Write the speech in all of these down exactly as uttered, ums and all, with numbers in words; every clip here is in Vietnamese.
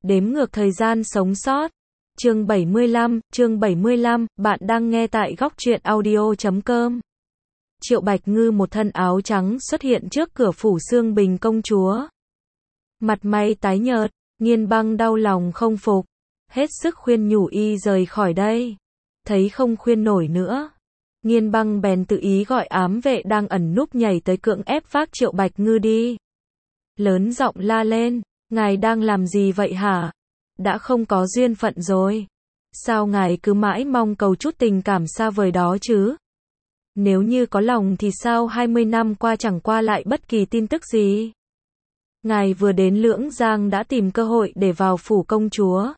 Đếm ngược thời gian sống sót. Chương bảy mươi lăm, chương bảy mươi lăm, bạn đang nghe tại góc truyện audio chấm com. Triệu Bạch Ngư một thân áo trắng xuất hiện trước cửa phủ Sương Bình công chúa. Mặt mày tái nhợt, Nghiên Băng đau lòng không phục, hết sức khuyên nhủ y rời khỏi đây. Thấy không khuyên nổi nữa, Nghiên Băng bèn tự ý gọi ám vệ đang ẩn núp nhảy tới cưỡng ép vác Triệu Bạch Ngư đi. Lớn giọng la lên, ngài đang làm gì vậy hả? Đã không có duyên phận rồi. Sao ngài cứ mãi mong cầu chút tình cảm xa vời đó chứ? Nếu như có lòng thì sao hai mươi năm qua chẳng qua lại bất kỳ tin tức gì? Ngài vừa đến Lưỡng Giang đã tìm cơ hội để vào phủ công chúa.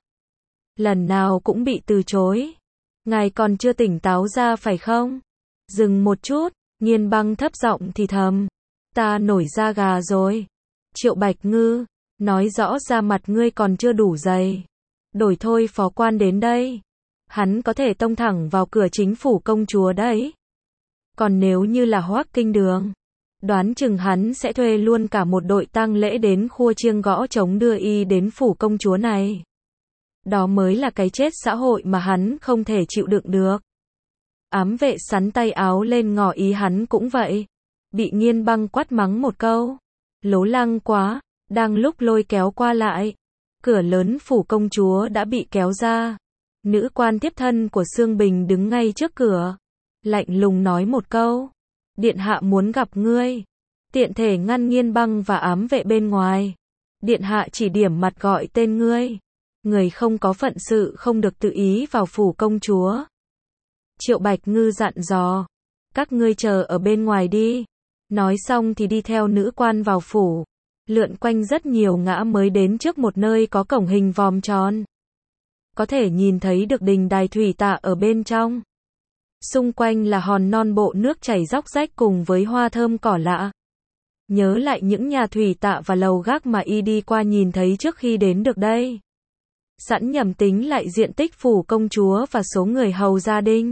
Lần nào cũng bị từ chối. Ngài còn chưa tỉnh táo ra phải không? Dừng một chút, Nghiên Băng thấp giọng thì thầm. Ta nổi da gà rồi. Triệu Bạch Ngư, nói rõ ra mặt ngươi còn chưa đủ dày. Đổi thôi phó quan đến đây. Hắn có thể tông thẳng vào cửa chính phủ công chúa đấy. Còn nếu như là Hoắc Kinh Đường, đoán chừng hắn sẽ thuê luôn cả một đội tang lễ đến khua chiêng gõ trống đưa y đến phủ công chúa này. Đó mới là cái chết xã hội mà hắn không thể chịu đựng được. Ám vệ sắn tay áo lên ngỏ ý hắn cũng vậy. Bị Nghiên Băng quát mắng một câu. Lố lăng quá, đang lúc lôi kéo qua lại. Cửa lớn phủ công chúa đã bị kéo ra. Nữ quan tiếp thân của Sương Bình đứng ngay trước cửa. Lạnh lùng nói một câu. Điện hạ muốn gặp ngươi. Tiện thể ngăn Nghiên Băng và ám vệ bên ngoài. Điện hạ chỉ điểm mặt gọi tên ngươi. Người không có phận sự không được tự ý vào phủ công chúa. Triệu Bạch Ngư dặn dò. Các ngươi chờ ở bên ngoài đi. Nói xong thì đi theo nữ quan vào phủ. Lượn quanh rất nhiều ngã mới đến trước một nơi có cổng hình vòm tròn. Có thể nhìn thấy được đình đài thủy tạ ở bên trong. Xung quanh là hòn non bộ nước chảy róc rách cùng với hoa thơm cỏ lạ. Nhớ lại những nhà thủy tạ và lầu gác mà y đi qua nhìn thấy trước khi đến được đây. Sẵn nhầm tính lại diện tích phủ công chúa và số người hầu gia đình.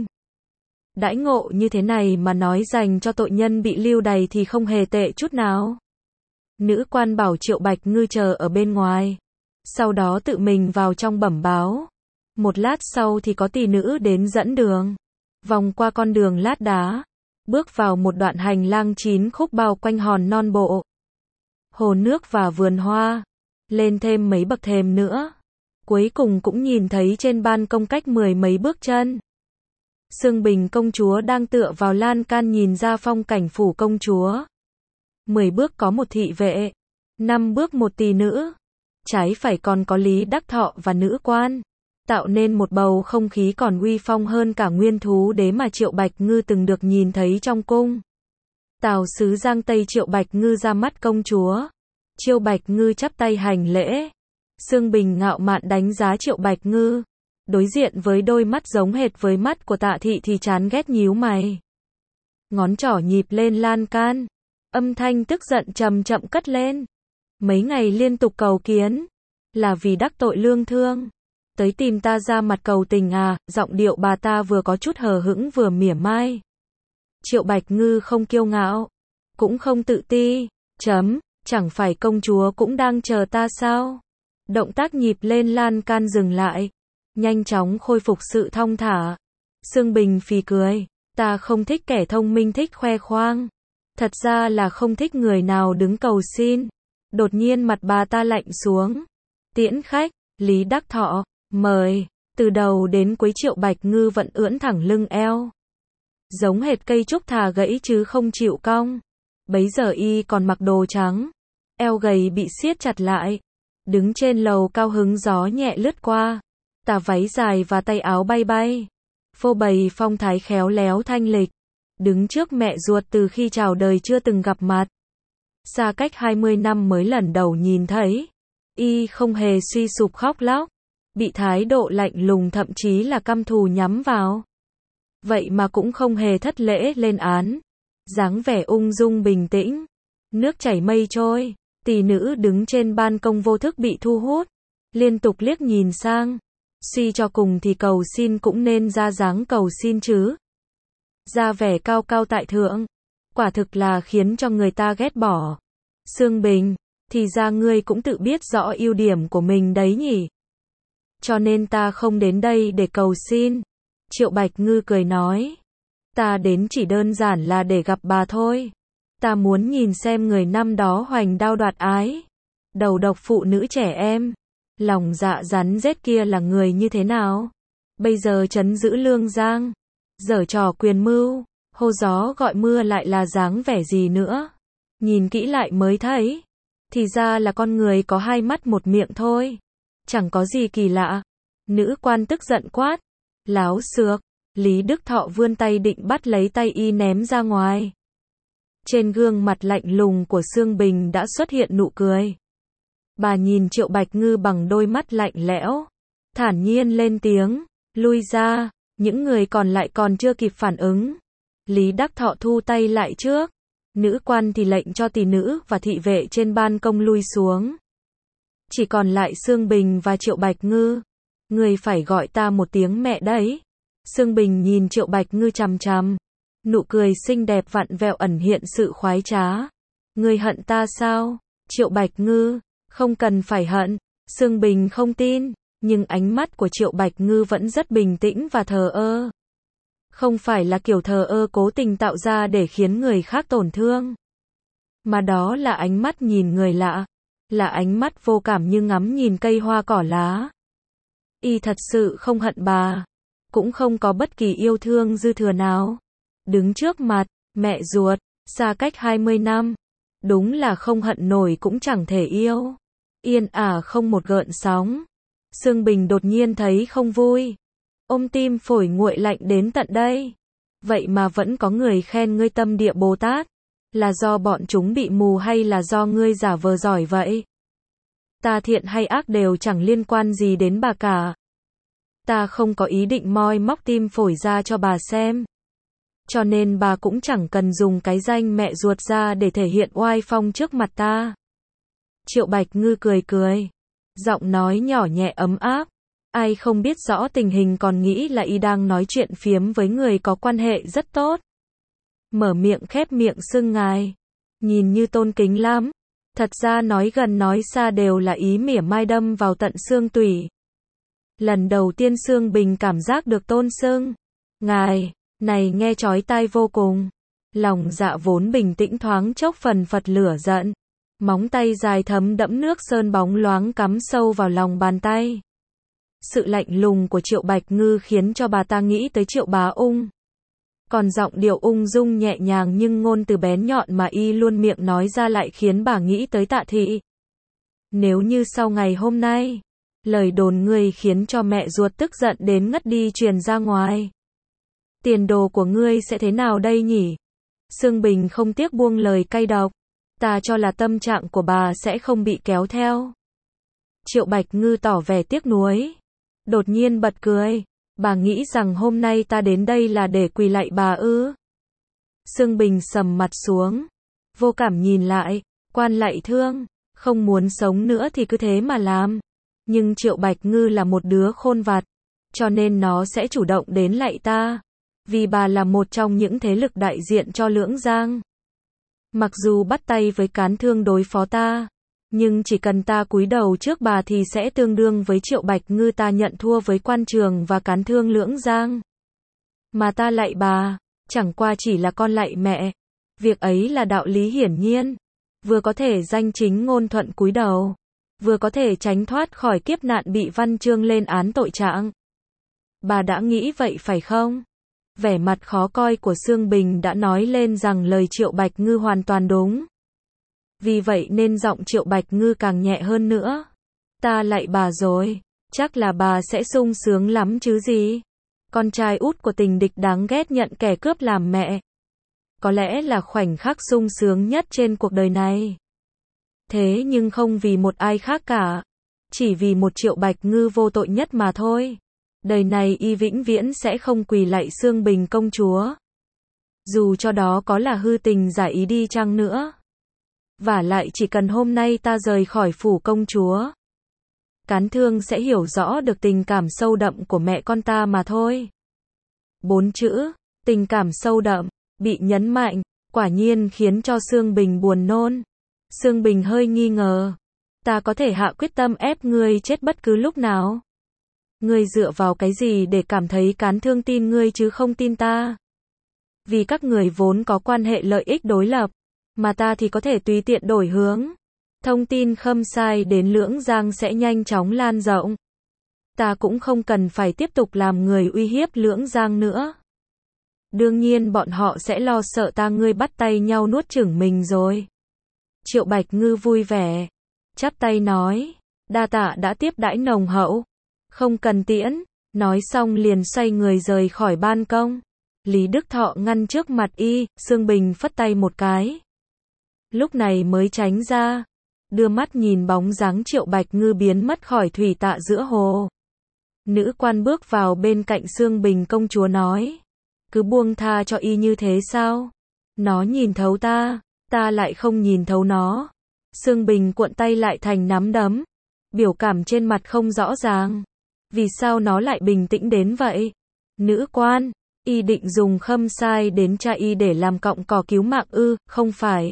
Đãi ngộ như thế này mà nói dành cho tội nhân bị lưu đày thì không hề tệ chút nào. Nữ quan bảo Triệu Bạch Ngư chờ ở bên ngoài. Sau đó tự mình vào trong bẩm báo. Một lát sau thì có tỷ nữ đến dẫn đường. Vòng qua con đường lát đá. Bước vào một đoạn hành lang chín khúc bao quanh hòn non bộ. Hồ nước và vườn hoa. Lên thêm mấy bậc thềm nữa. Cuối cùng cũng nhìn thấy trên ban công cách mười mấy bước chân. Sương Bình công chúa đang tựa vào lan can nhìn ra phong cảnh phủ công chúa. Mười bước có một thị vệ, năm bước một tỷ nữ, trái phải còn có Lý Đắc Thọ và nữ quan, tạo nên một bầu không khí còn uy phong hơn cả nguyên thú đế mà Triệu Bạch Ngư từng được nhìn thấy trong cung. Tào sứ Giang Tây Triệu Bạch Ngư ra mắt công chúa. Triệu Bạch Ngư chắp tay hành lễ. Sương Bình ngạo mạn đánh giá Triệu Bạch Ngư. Đối diện với đôi mắt giống hệt với mắt của Tạ Thị thì chán ghét nhíu mày. Ngón trỏ nhịp lên lan can. Âm thanh tức giận trầm chậm cất lên. Mấy ngày liên tục cầu kiến. Là vì đắc tội lương thương. Tới tìm ta ra mặt cầu tình à, giọng điệu bà ta vừa có chút hờ hững vừa mỉa mai. Triệu Bạch Ngư không kiêu ngạo. Cũng không tự ti. Chấm, chẳng phải công chúa cũng đang chờ ta sao? Động tác nhịp lên lan can dừng lại. Nhanh chóng khôi phục sự thong thả. Sương Bình phì cười. Ta không thích kẻ thông minh thích khoe khoang. Thật ra là không thích người nào đứng cầu xin. Đột nhiên mặt bà ta lạnh xuống. Tiễn khách, Lý Đắc Thọ, mời. Từ đầu đến cuối Triệu Bạch Ngư vẫn ưỡn thẳng lưng eo. Giống hệt cây trúc thà gãy chứ không chịu cong. Bấy giờ y còn mặc đồ trắng. Eo gầy bị siết chặt lại. Đứng trên lầu cao hứng gió nhẹ lướt qua. Tà váy dài và tay áo bay bay. Phô bày phong thái khéo léo thanh lịch. Đứng trước mẹ ruột từ khi chào đời chưa từng gặp mặt. Xa cách hai mươi năm mới lần đầu nhìn thấy. Y không hề suy sụp khóc lóc. Bị thái độ lạnh lùng thậm chí là căm thù nhắm vào. Vậy mà cũng không hề thất lễ lên án. Dáng vẻ ung dung bình tĩnh. Nước chảy mây trôi. Tỷ nữ đứng trên ban công vô thức bị thu hút. Liên tục liếc nhìn sang. Suy cho cùng thì cầu xin cũng nên ra dáng cầu xin chứ. Ra vẻ cao cao tại thượng. Quả thực là khiến cho người ta ghét bỏ. Sương Bình, Thì ra ngươi cũng tự biết rõ ưu điểm của mình đấy nhỉ. Cho nên ta không đến đây để cầu xin. Triệu Bạch Ngư cười nói. Ta đến chỉ đơn giản là để gặp bà thôi. Ta muốn nhìn xem người năm đó hoành đao đoạt ái, đầu độc phụ nữ trẻ em, lòng dạ rắn rết kia là người như thế nào. Bây giờ trấn giữ Lương Giang, giở trò quyền mưu, hô gió gọi mưa lại là dáng vẻ gì nữa. Nhìn kỹ lại mới thấy, thì ra là con người có hai mắt một miệng thôi. Chẳng có gì kỳ lạ. Nữ quan tức giận quát. Láo xược. Lý Đức Thọ vươn tay định bắt lấy tay y ném ra ngoài. Trên gương mặt lạnh lùng của Sương Bình đã xuất hiện nụ cười. Bà nhìn Triệu Bạch Ngư bằng đôi mắt lạnh lẽo, thản nhiên lên tiếng, lui ra. Những người còn lại còn chưa kịp phản ứng. Lý Đắc Thọ thu tay lại trước. Nữ quan thì lệnh cho tỷ nữ và thị vệ trên ban công lui xuống. Chỉ còn lại Sương Bình và Triệu Bạch Ngư. Người phải gọi ta một tiếng mẹ đấy. Sương Bình nhìn Triệu Bạch Ngư chằm chằm. Nụ cười xinh đẹp vặn vẹo ẩn hiện sự khoái trá. Ngươi hận ta sao? Triệu Bạch Ngư, không cần phải hận. Sương Bình không tin, nhưng ánh mắt của Triệu Bạch Ngư vẫn rất bình tĩnh và thờ ơ. Không phải là kiểu thờ ơ cố tình tạo ra để khiến người khác tổn thương. Mà đó là ánh mắt nhìn người lạ. Là ánh mắt vô cảm như ngắm nhìn cây hoa cỏ lá. Y thật sự không hận bà. Cũng không có bất kỳ yêu thương dư thừa nào. Đứng trước mặt, mẹ ruột, xa cách hai mươi năm. Đúng là không hận nổi cũng chẳng thể yêu. Yên ả không một gợn sóng. Sương Bình đột nhiên thấy không vui. Ôm tim phổi nguội lạnh đến tận đây. Vậy mà vẫn có người khen ngươi tâm địa Bồ Tát. Là do bọn chúng bị mù hay là do ngươi giả vờ giỏi vậy? Ta thiện hay ác đều chẳng liên quan gì đến bà cả. Ta không có ý định moi móc tim phổi ra cho bà xem. Cho nên bà cũng chẳng cần dùng cái danh mẹ ruột ra để thể hiện oai phong trước mặt ta. Triệu Bạch Ngư cười cười. Giọng nói nhỏ nhẹ ấm áp. Ai không biết rõ tình hình còn nghĩ là y đang nói chuyện phiếm với người có quan hệ rất tốt. Mở miệng khép miệng xưng ngài. Nhìn như tôn kính lắm. Thật ra nói gần nói xa đều là ý mỉa mai đâm vào tận xương tủy. Lần đầu tiên Sương Bình cảm giác được tôn xưng ngài này nghe chói tai vô cùng. Lòng dạ vốn bình tĩnh thoáng chốc phần phật lửa giận. Móng tay dài thấm đẫm nước sơn bóng loáng cắm sâu vào lòng bàn tay. Sự lạnh lùng của Triệu Bạch Ngư khiến cho bà ta nghĩ tới Triệu Bá Ung. Còn giọng điệu ung dung nhẹ nhàng nhưng ngôn từ bén nhọn mà y luôn miệng nói ra lại khiến bà nghĩ tới Tạ Thị. Nếu như sau ngày hôm nay, lời đồn ngươi khiến cho mẹ ruột tức giận đến ngất đi truyền ra ngoài, tiền đồ của ngươi sẽ thế nào đây nhỉ? Sương Bình không tiếc buông lời cay độc. Ta cho là tâm trạng của bà sẽ không bị kéo theo. Triệu Bạch Ngư tỏ vẻ tiếc nuối. Đột nhiên bật cười. Bà nghĩ rằng hôm nay ta đến đây là để quỳ lạy bà ư? Sương Bình sầm mặt xuống. Vô cảm nhìn lại. Quan lạy thương. Không muốn sống nữa thì cứ thế mà làm. Nhưng Triệu Bạch Ngư là một đứa khôn vặt. Cho nên nó sẽ chủ động đến lạy ta. Vì bà là một trong những thế lực đại diện cho Lưỡng Giang. Mặc dù bắt tay với Cán Thương đối phó ta, nhưng chỉ cần ta cúi đầu trước bà thì sẽ tương đương với Triệu Bạch Ngư ta nhận thua với Quan Trường và Cán Thương Lưỡng Giang. Mà ta lạy bà, chẳng qua chỉ là con lạy mẹ. Việc ấy là đạo lý hiển nhiên. Vừa có thể danh chính ngôn thuận cúi đầu, vừa có thể tránh thoát khỏi kiếp nạn bị Văn Chương lên án tội trạng. Bà đã nghĩ vậy phải không? Vẻ mặt khó coi của Sương Bình đã nói lên rằng lời Triệu Bạch Ngư hoàn toàn đúng. Vì vậy nên giọng Triệu Bạch Ngư càng nhẹ hơn nữa. Ta lạy bà rồi, chắc là bà sẽ sung sướng lắm chứ gì. Con trai út của tình địch đáng ghét nhận kẻ cướp làm mẹ. Có lẽ là khoảnh khắc sung sướng nhất trên cuộc đời này. Thế nhưng không vì một ai khác cả. Chỉ vì một Triệu Bạch Ngư vô tội nhất mà thôi. Đời này y vĩnh viễn sẽ không quỳ lạy Sương Bình công chúa. Dù cho đó có là hư tình giả ý đi chăng nữa. Vả lại chỉ cần hôm nay ta rời khỏi phủ công chúa, Cán Thương sẽ hiểu rõ được tình cảm sâu đậm của mẹ con ta mà thôi. Bốn chữ, tình cảm sâu đậm, bị nhấn mạnh, quả nhiên khiến cho Sương Bình buồn nôn. Sương Bình hơi nghi ngờ. Ta có thể hạ quyết tâm ép ngươi chết bất cứ lúc nào. Ngươi dựa vào cái gì để cảm thấy Cán Thương tin ngươi chứ không tin ta? Vì các người vốn có quan hệ lợi ích đối lập, mà ta thì có thể tùy tiện đổi hướng. Thông tin Khâm Sai đến Lưỡng Giang sẽ nhanh chóng lan rộng. Ta cũng không cần phải tiếp tục làm người uy hiếp Lưỡng Giang nữa. Đương nhiên bọn họ sẽ lo sợ ta ngươi bắt tay nhau nuốt chửng mình rồi. Triệu Bạch Ngư vui vẻ, chắp tay nói, đa tạ đã tiếp đãi nồng hậu. Không cần tiễn, nói xong liền xoay người rời khỏi ban công. Lý Đức Thọ ngăn trước mặt y, Sương Bình phất tay một cái. Lúc này mới tránh ra, đưa mắt nhìn bóng dáng Triệu Bạch Ngư biến mất khỏi thủy tạ giữa hồ. Nữ quan bước vào bên cạnh Sương Bình công chúa nói, cứ buông tha cho y như thế sao? Nó nhìn thấu ta, ta lại không nhìn thấu nó. Sương Bình cuộn tay lại thành nắm đấm, biểu cảm trên mặt không rõ ràng. Vì sao nó lại bình tĩnh đến vậy? Nữ quan, y định dùng Khâm Sai đến cha y để làm cọng cỏ cứu mạng ư? Không phải.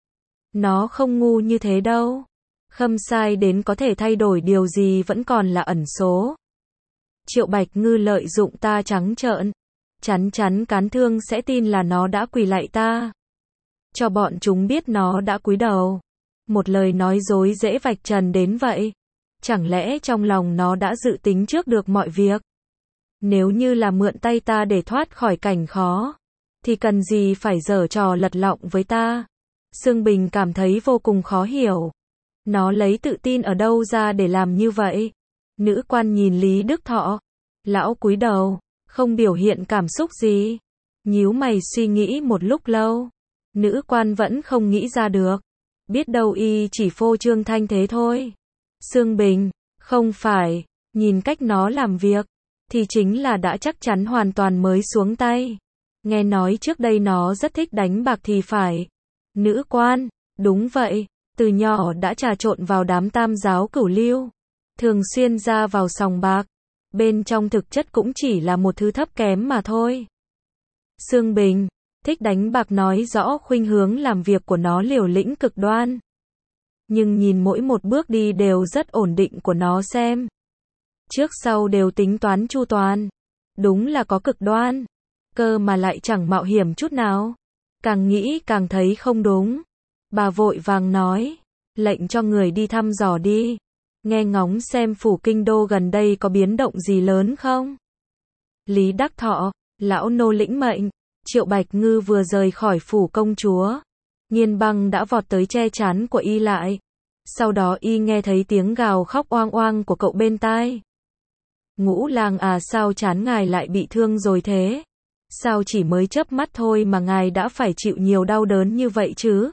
Nó không ngu như thế đâu. Khâm Sai đến có thể thay đổi điều gì vẫn còn là ẩn số. Triệu Bạch Ngư lợi dụng ta trắng trợn, chắn chắn Cán Thương sẽ tin là nó đã quỳ lạy ta. Cho bọn chúng biết nó đã cúi đầu. Một lời nói dối dễ vạch trần đến vậy. Chẳng lẽ trong lòng nó đã dự tính trước được mọi việc? Nếu như là mượn tay ta để thoát khỏi cảnh khó, thì cần gì phải giở trò lật lọng với ta? Sương Bình cảm thấy vô cùng khó hiểu. Nó lấy tự tin ở đâu ra để làm như vậy? Nữ quan nhìn Lý Đức Thọ. Lão cúi đầu, không biểu hiện cảm xúc gì. Nhíu mày suy nghĩ một lúc lâu. Nữ quan vẫn không nghĩ ra được. Biết đâu y chỉ phô trương thanh thế thôi. Sương Bình, không phải, nhìn cách nó làm việc, thì chính là đã chắc chắn hoàn toàn mới xuống tay. Nghe nói trước đây nó rất thích đánh bạc thì phải. Nữ quan, đúng vậy, từ nhỏ đã trà trộn vào đám tam giáo cửu lưu. Thường xuyên ra vào sòng bạc. Bên trong thực chất cũng chỉ là một thứ thấp kém mà thôi. Sương Bình, thích đánh bạc nói rõ khuynh hướng làm việc của nó liều lĩnh cực đoan. Nhưng nhìn mỗi một bước đi đều rất ổn định của nó xem. Trước sau đều tính toán chu toàn. Đúng là có cực đoan. Cơ mà lại chẳng mạo hiểm chút nào. Càng nghĩ càng thấy không đúng. Bà vội vàng nói. Lệnh cho người đi thăm dò đi. Nghe ngóng xem phủ kinh đô gần đây có biến động gì lớn không? Lý Đắc Thọ, lão nô lĩnh mệnh. Triệu Bạch Ngư vừa rời khỏi phủ công chúa. Nhiên Băng đã vọt tới che chắn của y lại. Sau đó y nghe thấy tiếng gào khóc oang oang của cậu bên tai. Ngũ lang à, sao chán ngài lại bị thương rồi thế? Sao chỉ mới chớp mắt thôi mà ngài đã phải chịu nhiều đau đớn như vậy chứ?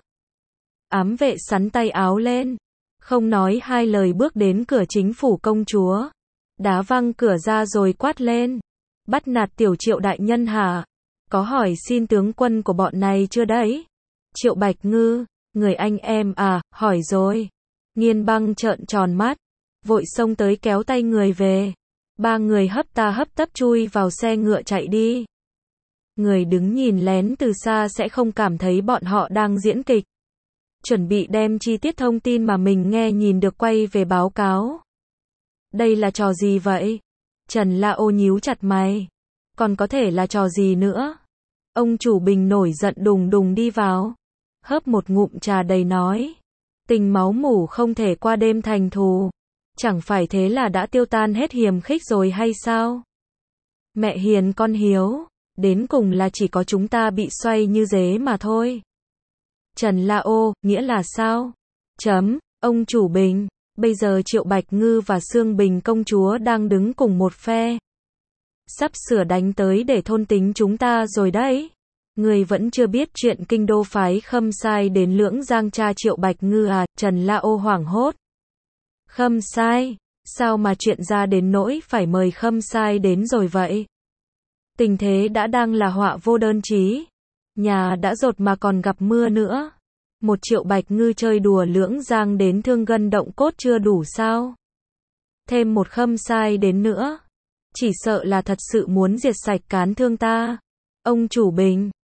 Ám vệ sắn tay áo lên, không nói hai lời bước đến cửa chính phủ công chúa. Đá văng cửa ra rồi quát lên. Bắt nạt tiểu Triệu đại nhân hả? Có hỏi xin tướng quân của bọn này chưa đấy? Triệu Bạch Ngư, người anh em à, hỏi rồi. Nhiên Băng trợn tròn mắt, vội xông tới kéo tay người về. Ba người hấp ta hấp tấp chui vào xe ngựa chạy đi. Người đứng nhìn lén từ xa sẽ không cảm thấy bọn họ đang diễn kịch. Chuẩn bị đem chi tiết thông tin mà mình nghe nhìn được quay về báo cáo. Đây là trò gì vậy? Trần La Ô nhíu chặt mày. Còn có thể là trò gì nữa? Ông chủ Bình nổi giận đùng đùng đi vào. Hớp một ngụm trà đầy nói. Tình máu mủ không thể qua đêm thành thù. Chẳng phải thế là đã tiêu tan hết hiềm khích rồi hay sao? Mẹ hiền con hiếu. Đến cùng là chỉ có chúng ta bị xoay như dế mà thôi. Trần La Ô, nghĩa là sao? Chấm, ông chủ Bình. Bây giờ Triệu Bạch Ngư và Sương Bình công chúa đang đứng cùng một phe. Sắp sửa đánh tới để thôn tính chúng ta rồi đấy. Người vẫn chưa biết chuyện kinh đô phái Khâm Sai đến Lưỡng Giang cha Triệu Bạch Ngư à? Trần La Ô hoảng hốt. Khâm Sai? Sao mà chuyện ra đến nỗi phải mời Khâm Sai đến rồi vậy? Tình thế đã đang là họa vô đơn chí. Nhà đã dột mà còn gặp mưa nữa. Một Triệu Bạch Ngư chơi đùa Lưỡng Giang đến thương gân động cốt chưa đủ sao? Thêm một Khâm Sai đến nữa. Chỉ sợ là thật sự muốn diệt sạch Cán Thương ta. Ông chủ Bình,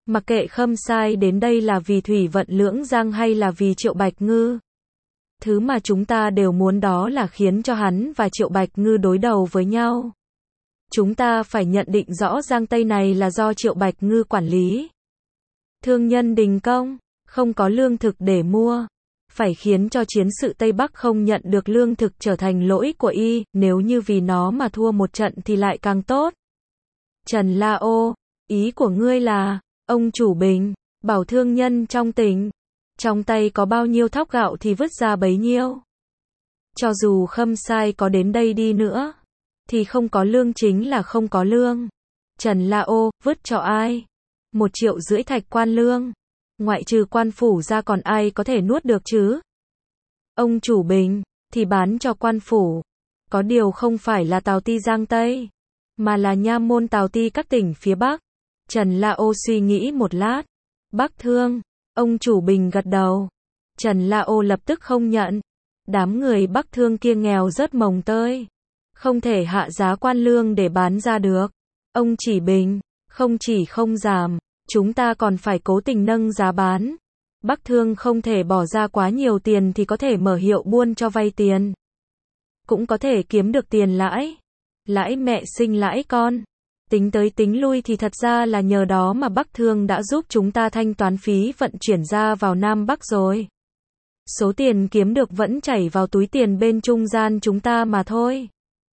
Mặc kệ Khâm Sai đến đây là vì Thủy Vận Lưỡng Giang hay là vì Triệu Bạch Ngư. Thứ mà chúng ta đều muốn đó là khiến cho hắn và Triệu Bạch Ngư đối đầu với nhau. Chúng ta phải nhận định rõ Giang Tây này là do Triệu Bạch Ngư quản lý. Thương nhân đình công, không có lương thực để mua. Phải khiến cho chiến sự Tây Bắc không nhận được lương thực trở thành lỗi của y, nếu như vì nó mà thua một trận thì lại càng tốt. Trần La Ô, ý của ngươi là, ông chủ Bình, bảo thương nhân trong tỉnh, trong tay có bao nhiêu thóc gạo thì vứt ra bấy nhiêu. Cho dù Khâm Sai có đến đây đi nữa, thì không có lương chính là không có lương. Trần La Ô, vứt cho ai? Một triệu rưỡi thạch quan lương. Ngoại trừ quan phủ ra còn ai có thể nuốt được chứ? Ông chủ Bình, thì bán cho quan phủ. Có điều không phải là Tào Ti Giang Tây, mà là nha môn Tào Ti các tỉnh phía Bắc. Trần La Ô suy nghĩ một lát. Bắc Thương, ông chủ Bình gật đầu. Trần La Ô lập tức không nhận. Đám người Bắc Thương kia nghèo rớt mồng tơi, không thể hạ giá quan lương để bán ra được. Ông chỉ Bình, không chỉ không giảm, chúng ta còn phải cố tình nâng giá bán. Bắc Thương không thể bỏ ra quá nhiều tiền thì có thể mở hiệu buôn cho vay tiền. Cũng có thể kiếm được tiền lãi. Lãi mẹ sinh lãi con. Tính tới tính lui thì thật ra là nhờ đó mà Bắc Thương đã giúp chúng ta thanh toán phí vận chuyển ra vào Nam Bắc rồi. Số tiền kiếm được vẫn chảy vào túi tiền bên trung gian chúng ta mà thôi.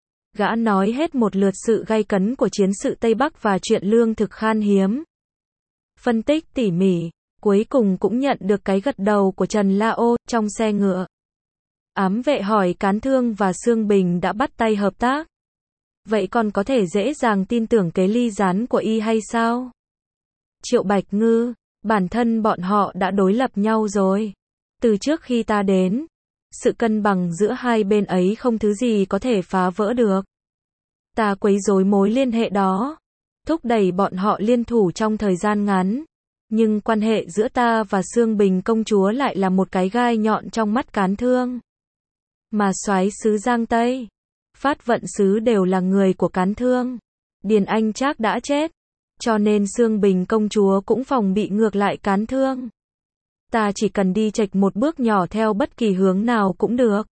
Gã nói hết một lượt sự gay cấn của chiến sự Tây Bắc và chuyện lương thực khan hiếm. Phân tích tỉ mỉ, cuối cùng cũng nhận được cái gật đầu của Trần La Ô. Trong xe ngựa, ám vệ hỏi Cán Thương và Sương Bình đã bắt tay hợp tác. Vậy còn có thể dễ dàng tin tưởng kế ly gián của y hay sao? Triệu Bạch Ngư, bản thân bọn họ đã đối lập nhau rồi. Từ trước khi ta đến, sự cân bằng giữa hai bên ấy không thứ gì có thể phá vỡ được. Ta quấy rối mối liên hệ đó, thúc đẩy bọn họ liên thủ trong thời gian ngắn. Nhưng quan hệ giữa ta và Sương Bình công chúa lại là một cái gai nhọn trong mắt Cán Thương. Mà soái sứ Giang Tây, Phát Vận sứ đều là người của Cán Thương. Điền Anh Trác đã chết, cho nên Sương Bình công chúa cũng phòng bị ngược lại Cán Thương. Ta chỉ cần đi chệch một bước nhỏ theo bất kỳ hướng nào cũng được.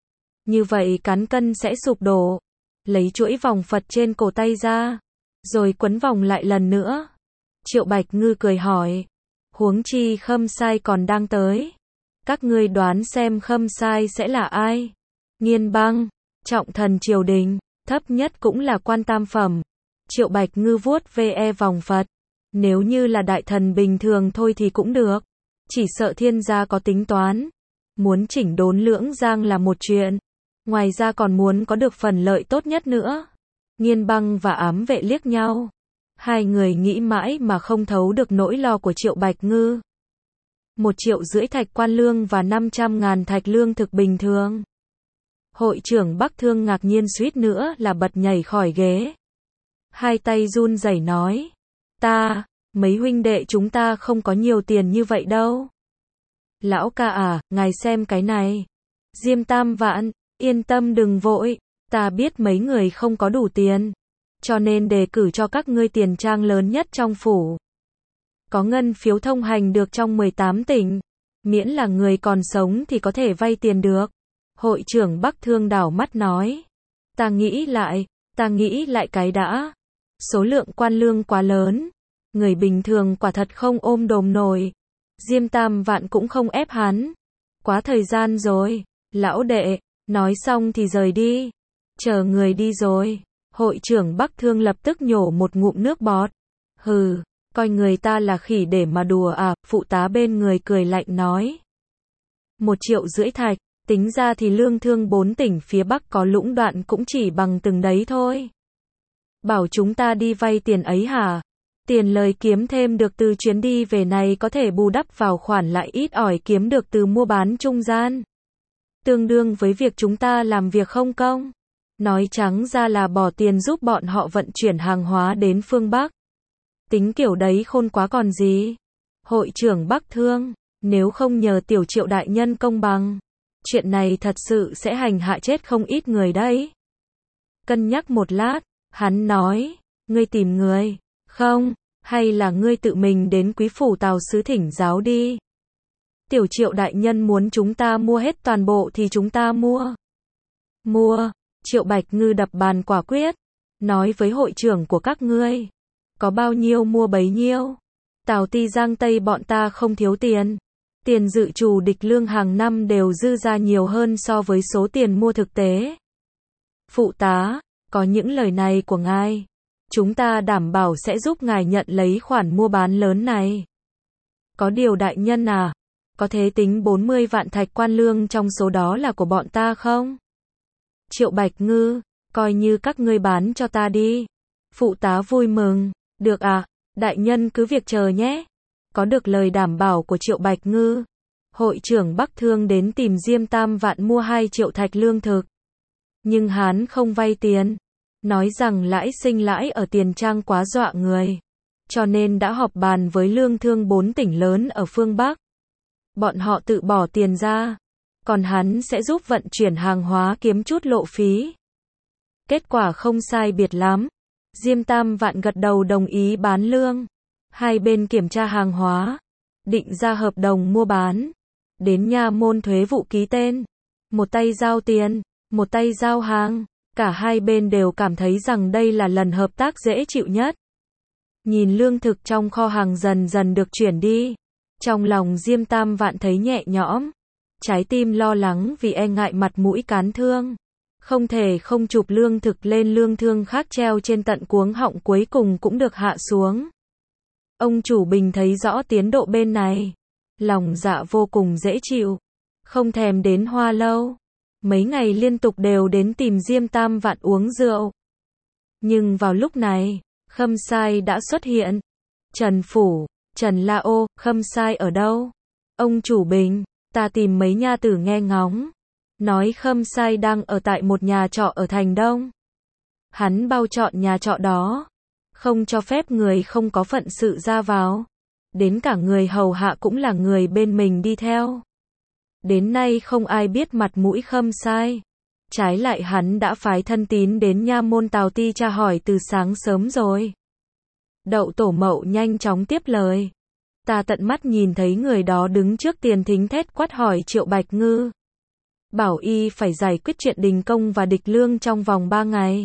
Như vậy cán cân sẽ sụp đổ. Lấy chuỗi vòng Phật trên cổ tay ra, rồi quấn vòng lại lần nữa. Triệu Bạch Ngư cười hỏi, huống chi Khâm Sai còn đang tới. Các ngươi đoán xem Khâm Sai sẽ là ai? Nghiên Băng, trọng thần triều đình, thấp nhất cũng là quan tam phẩm. Triệu Bạch Ngư vuốt ve vòng Phật. Nếu như là đại thần bình thường thôi thì cũng được. Chỉ sợ thiên gia có tính toán. Muốn chỉnh đốn Lưỡng Giang là một chuyện. Ngoài ra còn muốn có được phần lợi tốt nhất nữa. Nghiên Băng và ám vệ liếc nhau. Hai người nghĩ mãi mà không thấu được nỗi lo của Triệu Bạch Ngư. Một triệu rưỡi thạch quan lương và năm trăm ngàn thạch lương thực bình thường. Hội trưởng Bắc Thương ngạc nhiên suýt nữa là bật nhảy khỏi ghế. Hai tay run rẩy nói. Ta, mấy huynh đệ chúng ta không có nhiều tiền như vậy đâu. Lão ca à, ngài xem cái này. Diêm tam vạn, yên tâm đừng vội. Ta biết mấy người không có đủ tiền. Cho nên đề cử cho các ngươi tiền trang lớn nhất trong phủ. Có ngân phiếu thông hành được trong mười tám tỉnh. Miễn là người còn sống thì có thể vay tiền được. Hội trưởng Bắc Thương đảo mắt nói. Ta nghĩ lại, ta nghĩ lại cái đã. Số lượng quan lương quá lớn. Người bình thường quả thật không ôm đồm nổi. Diêm tam vạn cũng không ép hắn. Quá thời gian rồi, lão đệ. Nói xong thì rời đi. Chờ người đi rồi. Hội trưởng Bắc Thương lập tức nhổ một ngụm nước bọt. Hừ, coi người ta là khỉ để mà đùa à, phụ tá bên người cười lạnh nói. Một triệu rưỡi thạch, tính ra thì lương thương bốn tỉnh phía Bắc có lũng đoạn cũng chỉ bằng từng đấy thôi. Bảo chúng ta đi vay tiền ấy hả? Tiền lời kiếm thêm được từ chuyến đi về này có thể bù đắp vào khoản lại ít ỏi kiếm được từ mua bán trung gian. Tương đương với việc chúng ta làm việc không công. Nói trắng ra là bỏ tiền giúp bọn họ vận chuyển hàng hóa đến phương Bắc. Tính kiểu đấy khôn quá còn gì. Hội trưởng Bắc Thương, nếu không nhờ tiểu Triệu đại nhân công bằng, chuyện này thật sự sẽ hành hạ chết không ít người đấy. Cân nhắc một lát, hắn nói, ngươi tìm người. Không, Hay là ngươi tự mình đến quý phủ Tào Sứ thỉnh giáo đi. Tiểu Triệu đại nhân muốn chúng ta mua hết toàn bộ thì chúng ta mua. Mua, Triệu Bạch Ngư đập bàn quả quyết, nói với hội trưởng của các ngươi, có bao nhiêu mua bấy nhiêu. Tào Ti Giang Tây bọn ta không thiếu tiền. Tiền dự trù địch lương hàng năm đều dư ra nhiều hơn so với số tiền mua thực tế. Phụ tá, có những lời này của ngài, chúng ta đảm bảo sẽ giúp ngài nhận lấy khoản mua bán lớn này. Có điều đại nhân à, có thể tính bốn mươi vạn thạch quan lương trong số đó là của bọn ta không? Triệu Bạch Ngư, coi như các ngươi bán cho ta đi. Phụ tá vui mừng, được à, đại nhân cứ việc chờ nhé. Có được lời đảm bảo của Triệu Bạch Ngư, hội trưởng Bắc Thương đến tìm Diêm Tam Vạn mua hai triệu thạch lương thực. Nhưng hắn không vay tiền, nói rằng lãi sinh lãi ở Tiền Trang quá dọa người, cho nên đã họp bàn với lương thương bốn tỉnh lớn ở phương Bắc. Bọn họ tự bỏ tiền ra, còn hắn sẽ giúp vận chuyển hàng hóa kiếm chút lộ phí. Kết quả không sai biệt lắm. Diêm Tam Vạn gật đầu đồng ý bán lương. Hai bên kiểm tra hàng hóa, định ra hợp đồng mua bán. Đến nha môn thuế vụ ký tên. Một tay giao tiền, một tay giao hàng. Cả hai bên đều cảm thấy rằng đây là lần hợp tác dễ chịu nhất. Nhìn lương thực trong kho hàng dần dần được chuyển đi, trong lòng Diêm Tam Vạn thấy nhẹ nhõm. Trái tim lo lắng vì e ngại mặt mũi cán thương. Không thể không chụp lương thực lên lương thương khác treo trên tận cuống họng cuối cùng cũng được hạ xuống. Ông chủ Bình thấy rõ tiến độ bên này. Lòng dạ vô cùng dễ chịu. Không thèm đến Hoa Lâu. Mấy ngày liên tục đều đến tìm Diêm Tam Vạn uống rượu. Nhưng vào lúc này, Khâm Sai đã xuất hiện. Trần Phủ, Trần La Ô, Khâm Sai ở đâu? Ông chủ Bình, ta tìm mấy nha tử nghe ngóng. Nói Khâm Sai đang ở tại một nhà trọ ở thành Đông. Hắn bao trọn nhà trọ đó, không cho phép người không có phận sự ra vào. Đến cả người hầu hạ cũng là người bên mình đi theo. Đến nay không ai biết mặt mũi Khâm Sai. Trái lại hắn đã phái thân tín đến nha môn Tào Ti tra hỏi từ sáng sớm rồi. Đậu Tổ Mậu nhanh chóng tiếp lời. Ta tận mắt nhìn thấy người đó đứng trước tiền thính thét quát hỏi Triệu Bạch Ngư. Bảo y phải giải quyết chuyện đình công và địch lương trong vòng ba ngày.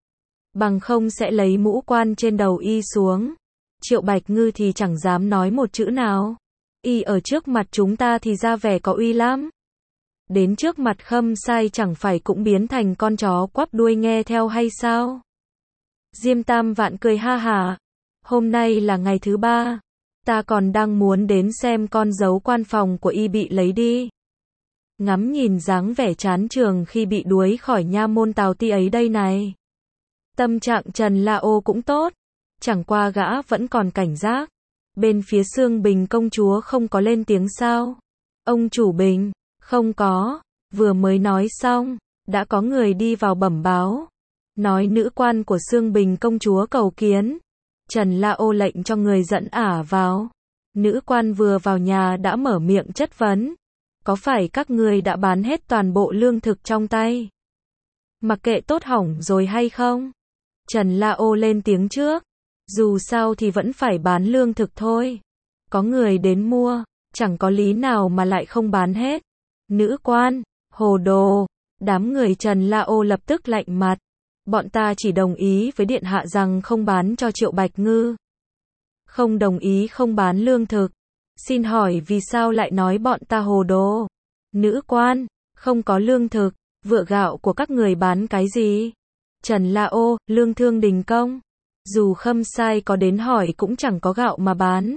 Bằng không sẽ lấy mũ quan trên đầu y xuống. Triệu Bạch Ngư thì chẳng dám nói một chữ nào. Y ở trước mặt chúng ta thì ra vẻ có uy lắm. Đến trước mặt Khâm Sai chẳng phải cũng biến thành con chó quắp đuôi nghe theo hay sao? Diêm Tam Vạn cười ha hả. Hôm nay là ngày thứ ba. Ta còn đang muốn đến xem con dấu quan phòng của y bị lấy đi. Ngắm nhìn dáng vẻ chán trường khi bị đuối khỏi nha môn Tào Ti ấy đây này. Tâm trạng Trần La Ô cũng tốt. Chẳng qua gã vẫn còn cảnh giác. Bên phía Xương Bình công chúa không có lên tiếng sao? Ông chủ Bình, không có. Vừa mới nói xong, đã có người đi vào bẩm báo. Nói nữ quan của Xương Bình công chúa cầu kiến. Trần La Ô lệnh cho người dẫn ả vào. Nữ quan vừa vào nhà đã mở miệng chất vấn. Có phải các ngươi đã bán hết toàn bộ lương thực trong tay? Mặc kệ tốt hỏng rồi hay không? Trần La Ô lên tiếng trước. Dù sao thì vẫn phải bán lương thực thôi. Có người đến mua, chẳng có lý nào mà lại không bán hết. Nữ quan, hồ đồ. Đám người Trần La Ô lập tức lạnh mặt. Bọn ta chỉ đồng ý với điện hạ rằng không bán cho Triệu Bạch Ngư. Không đồng ý không bán lương thực. Xin hỏi vì sao lại nói bọn ta hồ đồ? Nữ quan, không có lương thực, vựa gạo của các người bán cái gì? Trần La Ô, lương thương đình công. Dù Khâm Sai có đến hỏi cũng chẳng có gạo mà bán.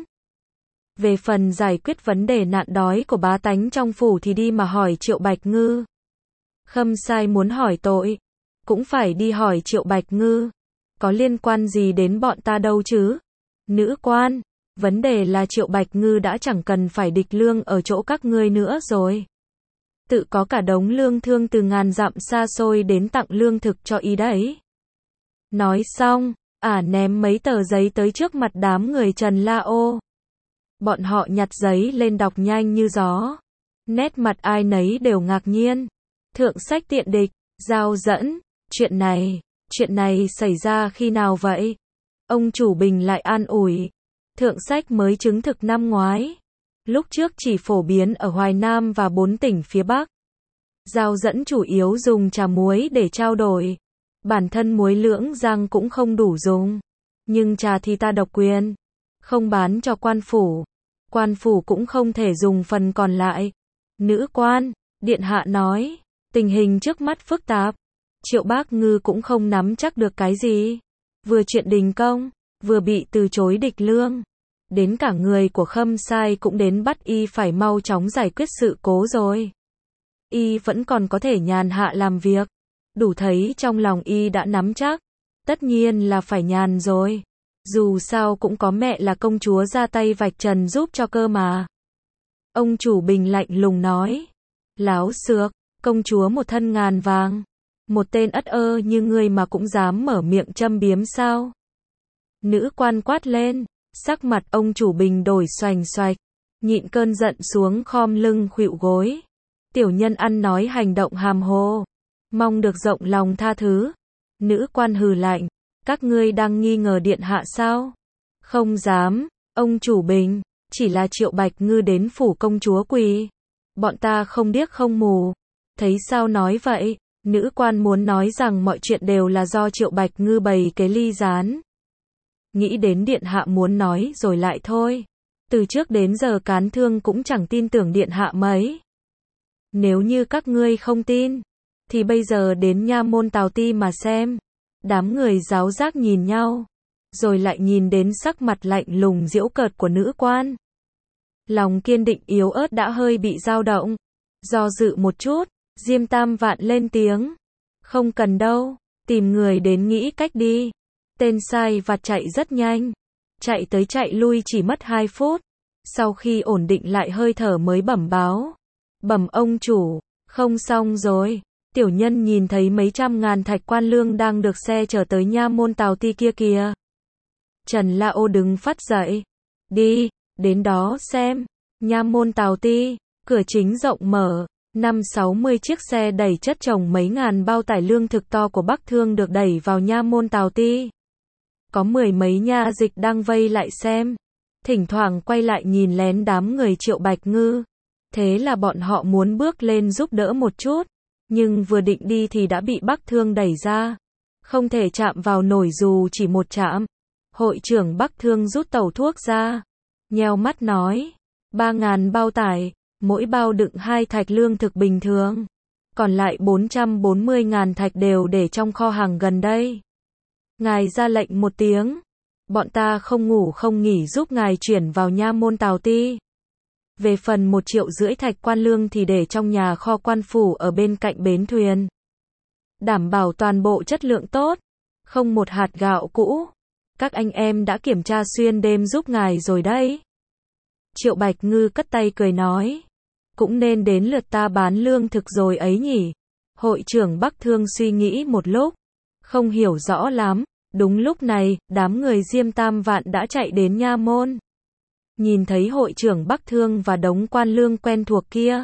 Về phần giải quyết vấn đề nạn đói của bá tánh trong phủ thì đi mà hỏi Triệu Bạch Ngư. Khâm Sai muốn hỏi tội, cũng phải đi hỏi Triệu Bạch Ngư. Có liên quan gì đến bọn ta đâu chứ? Nữ quan, vấn đề là Triệu Bạch Ngư đã chẳng cần phải địch lương ở chỗ các ngươi nữa rồi. Tự có cả đống lương thương từ ngàn dặm xa xôi đến tặng lương thực cho y đấy. Nói xong, ả ném mấy tờ giấy tới trước mặt đám người Trần La Ô. Bọn họ nhặt giấy lên đọc nhanh như gió. Nét mặt ai nấy đều ngạc nhiên. Thượng sách tiện địch, giao dẫn. Chuyện này, chuyện này xảy ra khi nào vậy? Ông chủ Bình lại an ủi. Thượng sách mới chứng thực năm ngoái. Lúc trước chỉ phổ biến ở Hoài Nam và bốn tỉnh phía Bắc. Giao dẫn chủ yếu dùng trà muối để trao đổi. Bản thân muối lưỡng giang cũng không đủ dùng. Nhưng trà thì ta độc quyền. Không bán cho quan phủ. Quan phủ cũng không thể dùng phần còn lại. Nữ quan, điện hạ nói. Tình hình trước mắt phức tạp. Triệu Bác Ngư cũng không nắm chắc được cái gì. Vừa chuyện đình công, vừa bị từ chối địch lương. Đến cả người của Khâm Sai cũng đến bắt y phải mau chóng giải quyết sự cố rồi. Y vẫn còn có thể nhàn hạ làm việc. Đủ thấy trong lòng y đã nắm chắc. Tất nhiên là phải nhàn rồi. Dù sao cũng có mẹ là công chúa ra tay vạch trần giúp cho cơ mà. Ông chủ Bình lạnh lùng nói. Láo xược, công chúa một thân ngàn vàng. Một tên ất ơ như ngươi mà cũng dám mở miệng châm biếm sao? Nữ quan quát lên, sắc mặt ông chủ Bình đổi xoành xoạch, nhịn cơn giận xuống khom lưng khuỵu gối. Tiểu nhân ăn nói hành động hàm hồ, mong được rộng lòng tha thứ. Nữ quan hừ lạnh, các ngươi đang nghi ngờ điện hạ sao? Không dám, ông chủ Bình, chỉ là Triệu Bạch Ngư đến phủ công chúa quỳ. Bọn ta không điếc không mù. Thấy sao nói vậy? Nữ quan muốn nói rằng mọi chuyện đều là do Triệu Bạch Ngư bày kế ly gián. Nghĩ đến điện hạ muốn nói rồi lại thôi. Từ trước đến giờ Cán Thương cũng chẳng tin tưởng điện hạ mấy. Nếu như các ngươi không tin, thì bây giờ đến nha môn Tào Ti mà xem. Đám người giáo giác nhìn nhau, rồi lại nhìn đến sắc mặt lạnh lùng giễu cợt của nữ quan. Lòng kiên định yếu ớt đã hơi bị dao động. Do dự một chút, Diêm Tam Vạn lên tiếng. Không cần đâu, tìm người đến nghĩ cách đi. Tên sai vặt chạy rất nhanh. Chạy tới chạy lui chỉ mất hai phút. Sau khi ổn định lại hơi thở mới bẩm báo. Bẩm ông chủ, không xong rồi. Tiểu nhân nhìn thấy mấy trăm ngàn thạch quan lương đang được xe chở tới nha môn Tào Ti kia kìa. Trần La Ô đứng phát dậy. Đi, đến đó xem. Nha môn Tào Ti, cửa chính rộng mở. Năm sáu mươi chiếc xe đẩy chất chồng mấy ngàn bao tải lương thực to của Bắc Thương được đẩy vào nha môn Tào Ti. Có mười mấy nha dịch đang vây lại xem. Thỉnh thoảng quay lại nhìn lén đám người Triệu Bạch Ngư. Thế là bọn họ muốn bước lên giúp đỡ một chút. Nhưng vừa định đi thì đã bị Bắc Thương đẩy ra. Không thể chạm vào nổi dù chỉ một chạm. Hội trưởng Bắc Thương rút tẩu thuốc ra. Nheo mắt nói. Ba ngàn bao tải. Mỗi bao đựng hai thạch lương thực bình thường. Còn lại bốn trăm bốn mươi ngàn thạch đều để trong kho hàng gần đây. Ngài ra lệnh một tiếng. Bọn ta không ngủ không nghỉ giúp ngài chuyển vào nha môn Tào Ti. Về phần một triệu rưỡi thạch quan lương thì để trong nhà kho quan phủ ở bên cạnh bến thuyền. Đảm bảo toàn bộ chất lượng tốt. Không một hạt gạo cũ. Các anh em đã kiểm tra xuyên đêm giúp ngài rồi đấy. Triệu Bạch Ngư cất tay cười nói. Cũng nên đến lượt ta bán lương thực rồi ấy nhỉ. Hội trưởng Bắc Thương suy nghĩ một lúc. Không hiểu rõ lắm. Đúng lúc này, đám người Diêm Tam Vạn đã chạy đến nha môn. Nhìn thấy hội trưởng Bắc Thương và đống quan lương quen thuộc kia.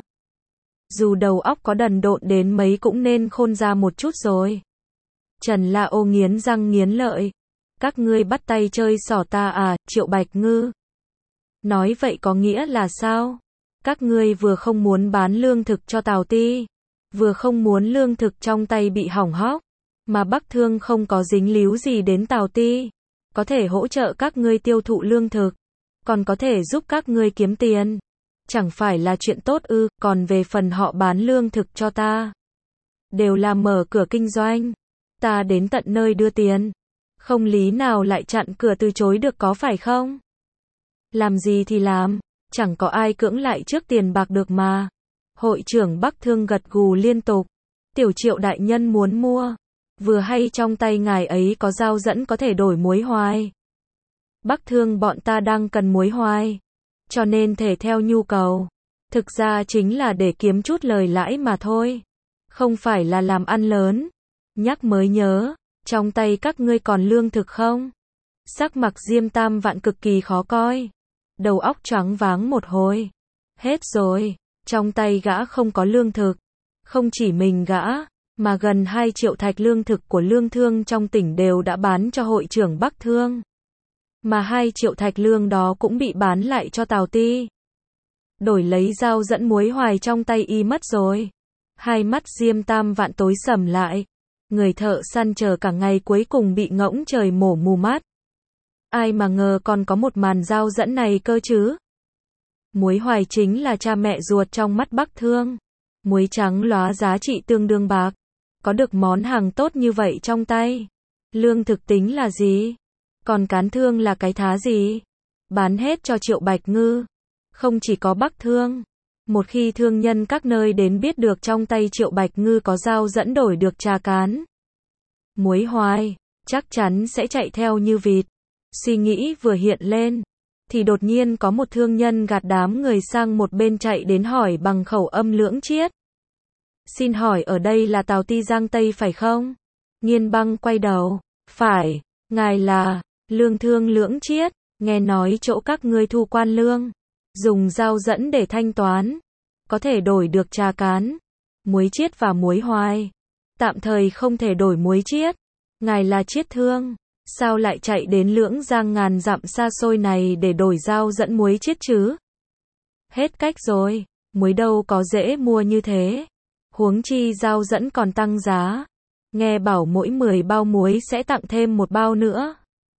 Dù đầu óc có đần độn đến mấy cũng nên khôn ra một chút rồi. Trần La Ô nghiến răng nghiến lợi. Các ngươi bắt tay chơi xỏ ta à, Triệu Bạch Ngư. Nói vậy có nghĩa là sao? Các ngươi vừa không muốn bán lương thực cho Tào Ti, vừa không muốn lương thực trong tay bị hỏng hóc, mà Bắc Thương không có dính líu gì đến Tào Ti, có thể hỗ trợ các ngươi tiêu thụ lương thực, còn có thể giúp các ngươi kiếm tiền. Chẳng phải là chuyện tốt ư? Còn về phần họ bán lương thực cho ta, đều là mở cửa kinh doanh, ta đến tận nơi đưa tiền, không lý nào lại chặn cửa từ chối được có phải không? Làm gì thì làm, chẳng có ai cưỡng lại trước tiền bạc được mà. Hội trưởng Bắc Thương gật gù liên tục. Tiểu Triệu đại nhân muốn mua. Vừa hay trong tay ngài ấy có giao dẫn có thể đổi muối hoài. Bắc Thương bọn ta đang cần muối hoài. Cho nên thể theo nhu cầu. Thực ra chính là để kiếm chút lời lãi mà thôi. Không phải là làm ăn lớn. Nhắc mới nhớ, trong tay các ngươi còn lương thực không? Sắc mặt Diêm Tam Vạn cực kỳ khó coi. Đầu óc choáng váng một hồi. Hết rồi, trong tay gã không có lương thực. Không chỉ mình gã, mà gần hai triệu thạch lương thực của lương thương trong tỉnh đều đã bán cho hội trưởng Bắc Thương. Mà hai triệu thạch lương đó cũng bị bán lại cho Tào Ti. Đổi lấy dao dẫn muối hoài trong tay y mất rồi. Hai mắt Diêm Tam Vạn tối sầm lại. Người thợ săn chờ cả ngày cuối cùng bị ngỗng trời mổ mù mắt. Ai mà ngờ còn có một màn dao dẫn này cơ chứ. Muối hoài chính là cha mẹ ruột trong mắt Bắc Thương. Muối trắng lóa giá trị tương đương bạc. Có được món hàng tốt như vậy trong tay. Lương thực tính là gì? Còn cán thương là cái thá gì? Bán hết cho Triệu Bạch Ngư. Không chỉ có Bắc Thương. Một khi thương nhân các nơi đến biết được trong tay Triệu Bạch Ngư có dao dẫn đổi được trà cán, muối hoài, chắc chắn sẽ chạy theo như vịt. Suy nghĩ vừa hiện lên, thì đột nhiên có một thương nhân gạt đám người sang một bên chạy đến hỏi bằng khẩu âm Lưỡng Chiết. Xin hỏi ở đây là Tào Ti Giang Tây phải không? Nghiên Băng quay đầu. Phải, ngài là Lương Thương Lưỡng Chiết, nghe nói chỗ các ngươi thu quan lương, dùng dao dẫn để thanh toán, có thể đổi được trà cán, muối chiết và muối hoài. Tạm thời không thể đổi muối chiết. Ngài là chiết thương, sao lại chạy đến Lưỡng Giang ngàn dặm xa xôi này để đổi dao dẫn muối chiết chứ? Hết cách rồi, muối đâu có dễ mua như thế. Huống chi dao dẫn còn tăng giá. Nghe bảo mỗi mười bao muối sẽ tặng thêm một bao nữa.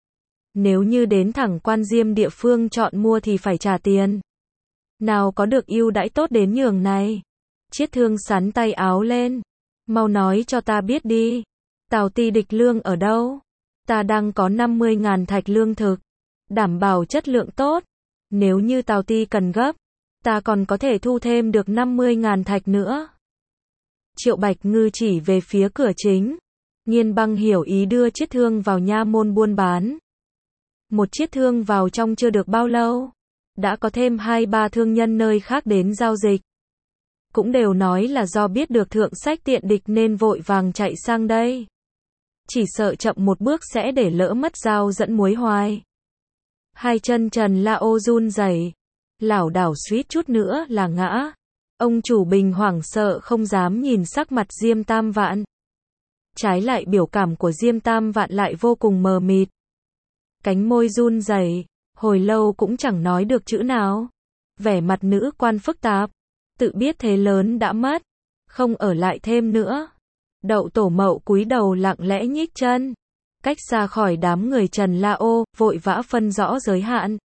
Nếu như đến thẳng quan diêm địa phương chọn mua thì phải trả tiền. Nào có được ưu đãi tốt đến nhường này. Chiết thương sắn tay áo lên. Mau nói cho ta biết đi. Tào Ti địch lương ở đâu? Ta đang có năm mươi ngàn thạch lương thực. Đảm bảo chất lượng tốt. Nếu như Tào Ti cần gấp, ta còn có thể thu thêm được năm mươi ngàn thạch nữa. Triệu Bạch Ngư chỉ về phía cửa chính. Nghiên Băng hiểu ý đưa chiết thương vào nha môn buôn bán. Một chiết thương vào trong chưa được bao lâu, đã có thêm hai ba thương nhân nơi khác đến giao dịch. Cũng đều nói là do biết được thượng sách tiện địch nên vội vàng chạy sang đây. Chỉ sợ chậm một bước sẽ để lỡ mất dao dẫn muối hoài. Hai chân Trần Lao run rẩy, lảo đảo suýt chút nữa là ngã. Ông chủ Bình hoảng sợ không dám nhìn sắc mặt Diêm Tam Vạn. Trái lại biểu cảm của Diêm Tam Vạn lại vô cùng mờ mịt. Cánh môi run rẩy, hồi lâu cũng chẳng nói được chữ nào. Vẻ mặt nữ quan phức tạp, tự biết thế lớn đã mất, không ở lại thêm nữa. Đậu Tổ Mậu cúi đầu lặng lẽ nhích chân, cách xa khỏi đám người Trần Lao, vội vã phân rõ giới hạn.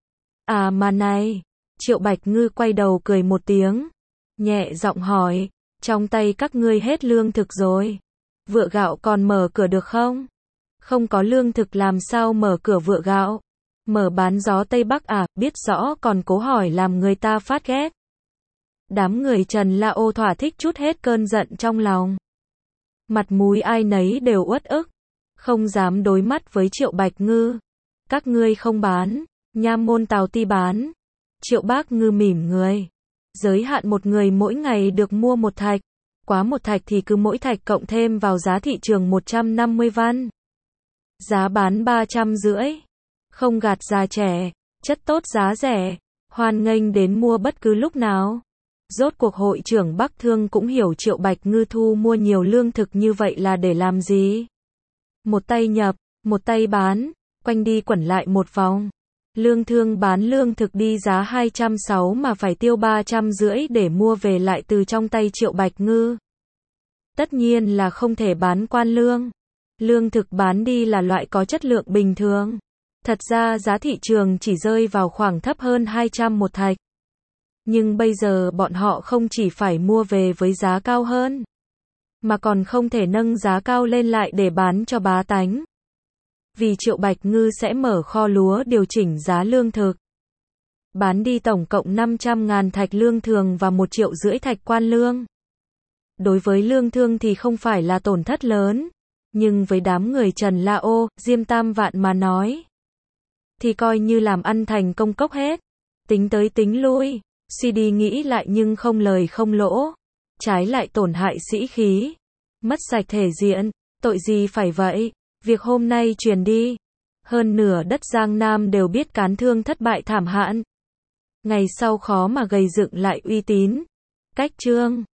À mà này, Triệu Bạch Ngư quay đầu cười một tiếng, nhẹ giọng hỏi, trong tay các ngươi hết lương thực rồi, vựa gạo còn mở cửa được không? Không có lương thực làm sao mở cửa vựa gạo? Mở bán gió Tây Bắc à? Biết rõ còn cố hỏi làm người ta phát ghét. Đám người Trần Lao thỏa thích chút hết cơn giận trong lòng. Mặt mũi ai nấy đều uất ức, không dám đối mắt với Triệu Bạch Ngư. Các ngươi không bán, nha môn Tào Ti bán. Triệu Bác Ngư mỉm người. Giới hạn một người mỗi ngày được mua một thạch. Quá một thạch thì cứ mỗi thạch cộng thêm vào giá thị trường một trăm năm mươi văn. Giá bán ba trăm rưỡi. Không gạt già trẻ, chất tốt giá rẻ, hoan nghênh đến mua bất cứ lúc nào. Rốt cuộc hội trưởng Bắc Thương cũng hiểu Triệu Bạch Ngư thu mua nhiều lương thực như vậy là để làm gì. Một tay nhập, một tay bán, quanh đi quẩn lại một vòng. Lương thương bán lương thực đi giá hai trăm sáu mươi mà phải tiêu ba trăm rưỡi để mua về lại từ trong tay Triệu Bạch Ngư. Tất nhiên là không thể bán quan lương. Lương thực bán đi là loại có chất lượng bình thường. Thật ra giá thị trường chỉ rơi vào khoảng thấp hơn hai trăm một thạch. Nhưng bây giờ bọn họ không chỉ phải mua về với giá cao hơn, mà còn không thể nâng giá cao lên lại để bán cho bá tánh. Vì Triệu Bạch Ngư sẽ mở kho lúa điều chỉnh giá lương thực. Bán đi tổng cộng năm trăm ngàn thạch lương thường và một triệu rưỡi thạch quan lương. Đối với lương thương thì không phải là tổn thất lớn, nhưng với đám người Trần Lao, Diêm Tam Vạn mà nói, thì coi như làm ăn thành công cốc hết. Tính tới tính lui, suy đi nghĩ lại nhưng không lời không lỗ. Trái lại tổn hại sĩ khí, mất sạch thể diện, tội gì phải vậy. Việc hôm nay truyền đi, hơn nửa đất Giang Nam đều biết cán thương thất bại thảm hại. Ngày sau khó mà gầy dựng lại uy tín. Cách chương